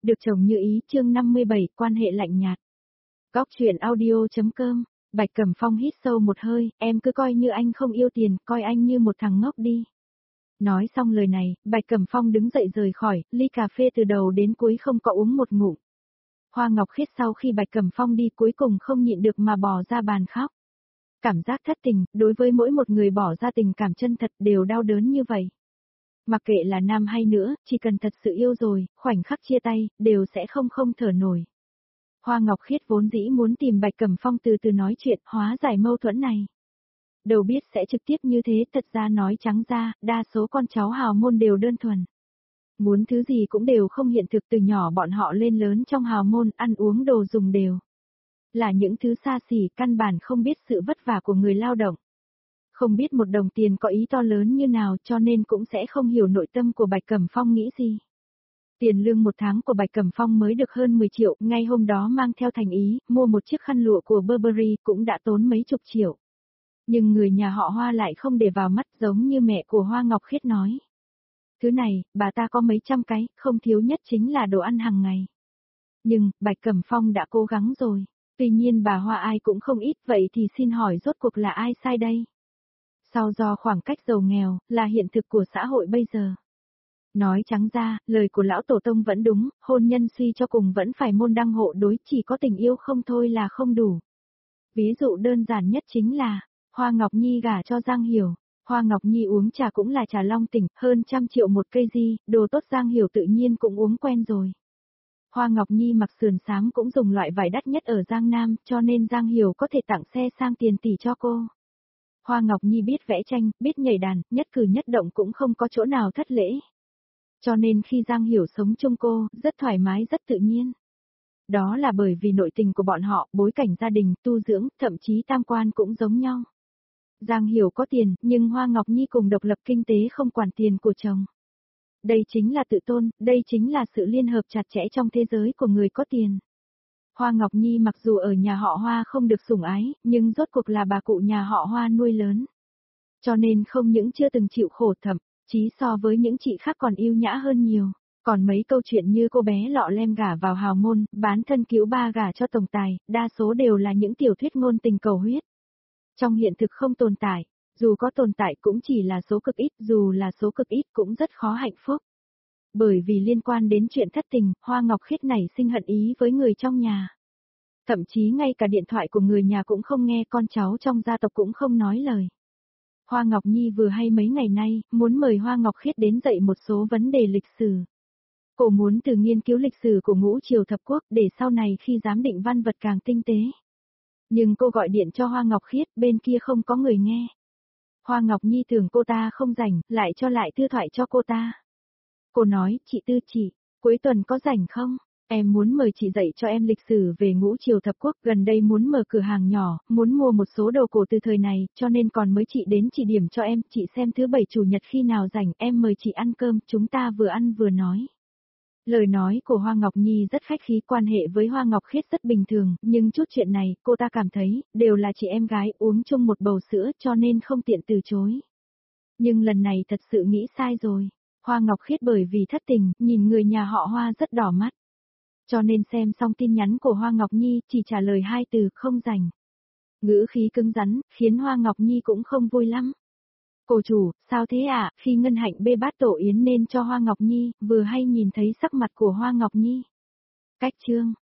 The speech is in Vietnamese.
được chồng như ý, chương 57, quan hệ lạnh nhạt. Góc truyện audio.com, Bạch Cẩm Phong hít sâu một hơi, em cứ coi như anh không yêu tiền, coi anh như một thằng ngốc đi. Nói xong lời này, Bạch Cẩm Phong đứng dậy rời khỏi, ly cà phê từ đầu đến cuối không có uống một ngụm. Hoa Ngọc Khiết sau khi Bạch Cẩm Phong đi cuối cùng không nhịn được mà bò ra bàn khóc. Cảm giác thất tình, đối với mỗi một người bỏ ra tình cảm chân thật đều đau đớn như vậy. Mặc kệ là nam hay nữ, chỉ cần thật sự yêu rồi, khoảnh khắc chia tay, đều sẽ không thở nổi. Hoa Ngọc Khiết vốn dĩ muốn tìm Bạch Cẩm Phong từ từ nói chuyện, hóa giải mâu thuẫn này. Đâu biết sẽ trực tiếp như thế, thật ra nói trắng ra, đa số con cháu hào môn đều đơn thuần. Muốn thứ gì cũng đều không hiện thực, từ nhỏ bọn họ lên lớn trong hào môn, ăn uống đồ dùng đều. Là những thứ xa xỉ, căn bản không biết sự vất vả của người lao động. Không biết một đồng tiền có ý to lớn như nào, cho nên cũng sẽ không hiểu nội tâm của Bạch Cẩm Phong nghĩ gì. Tiền lương một tháng của Bạch Cẩm Phong mới được hơn 10 triệu, ngay hôm đó mang theo thành ý, mua một chiếc khăn lụa của Burberry cũng đã tốn mấy chục triệu. Nhưng người nhà họ Hoa lại không để vào mắt, giống như mẹ của Hoa Ngọc Khiết nói. Thứ này, bà ta có mấy trăm cái, không thiếu nhất chính là đồ ăn hàng ngày. Nhưng, Bạch Cẩm Phong đã cố gắng rồi. Tuy nhiên bà Hoa ai cũng không ít, vậy thì xin hỏi rốt cuộc là ai sai đây? Sau do khoảng cách giàu nghèo, là hiện thực của xã hội bây giờ. Nói trắng ra, lời của lão tổ tông vẫn đúng, hôn nhân suy cho cùng vẫn phải môn đăng hộ đối, chỉ có tình yêu không thôi là không đủ. Ví dụ đơn giản nhất chính là, Hoa Ngọc Nhi gả cho Giang Hiểu. Hoa Ngọc Nhi uống trà cũng là trà Long Tỉnh, hơn 100 triệu một cây di, đồ tốt Giang Hiểu tự nhiên cũng uống quen rồi. Hoa Ngọc Nhi mặc sườn xám cũng dùng loại vải đắt nhất ở Giang Nam, cho nên Giang Hiểu có thể tặng xe sang tiền tỷ cho cô. Hoa Ngọc Nhi biết vẽ tranh, biết nhảy đàn, nhất cử nhất động cũng không có chỗ nào thất lễ. Cho nên khi Giang Hiểu sống chung cô, rất thoải mái rất tự nhiên. Đó là bởi vì nội tình của bọn họ, bối cảnh gia đình, tu dưỡng, thậm chí tam quan cũng giống nhau. Giang Hiểu có tiền, nhưng Hoa Ngọc Nhi cùng độc lập kinh tế không quản tiền của chồng. Đây chính là tự tôn, đây chính là sự liên hợp chặt chẽ trong thế giới của người có tiền. Hoa Ngọc Nhi mặc dù ở nhà họ Hoa không được sủng ái, nhưng rốt cuộc là bà cụ nhà họ Hoa nuôi lớn. Cho nên không những chưa từng chịu khổ, thậm chí so với những chị khác còn yêu nhã hơn nhiều. Còn mấy câu chuyện như cô bé lọ lem gả vào hào môn, bán thân cứu ba gả cho tổng tài, đa số đều là những tiểu thuyết ngôn tình cầu huyết. Trong hiện thực không tồn tại, dù có tồn tại cũng chỉ là số cực ít, dù là số cực ít cũng rất khó hạnh phúc. Bởi vì liên quan đến chuyện thất tình, Hoa Ngọc Khiết nảy sinh hận ý với người trong nhà. Thậm chí ngay cả điện thoại của người nhà cũng không nghe, con cháu trong gia tộc cũng không nói lời. Hoa Ngọc Nhi vừa hay mấy ngày nay, muốn mời Hoa Ngọc Khiết đến dạy một số vấn đề lịch sử. Cô muốn từ nghiên cứu lịch sử của ngũ triều thập quốc để sau này khi giám định văn vật càng tinh tế. Nhưng cô gọi điện cho Hoa Ngọc Khiết, bên kia không có người nghe. Hoa Ngọc Nhi tưởng cô ta không rảnh, lại thư thoại cho cô ta. Cô nói, chị Tư chị, cuối tuần có rảnh không? Em muốn mời chị dạy cho em lịch sử về ngũ triều thập quốc, gần đây muốn mở cửa hàng nhỏ, muốn mua một số đồ cổ từ thời này, cho nên còn mới chị đến chỉ điểm cho em, chị xem thứ bảy chủ nhật khi nào rảnh, em mời chị ăn cơm, chúng ta vừa ăn vừa nói. Lời nói của Hoa Ngọc Nhi rất khách khí, quan hệ với Hoa Ngọc Khiết rất bình thường, nhưng chút chuyện này, cô ta cảm thấy, đều là chị em gái uống chung một bầu sữa cho nên không tiện từ chối. Nhưng lần này thật sự nghĩ sai rồi. Hoa Ngọc Khiết bởi vì thất tình, nhìn người nhà họ Hoa rất đỏ mắt. Cho nên xem xong tin nhắn của Hoa Ngọc Nhi, chỉ trả lời 2 từ, không rảnh. Ngữ khí cứng rắn, khiến Hoa Ngọc Nhi cũng không vui lắm. Cô chủ, sao thế ạ? Khi Ngân Hạnh bê bát tổ yến nên cho Hoa Ngọc Nhi, vừa hay nhìn thấy sắc mặt của Hoa Ngọc Nhi. Cách chương.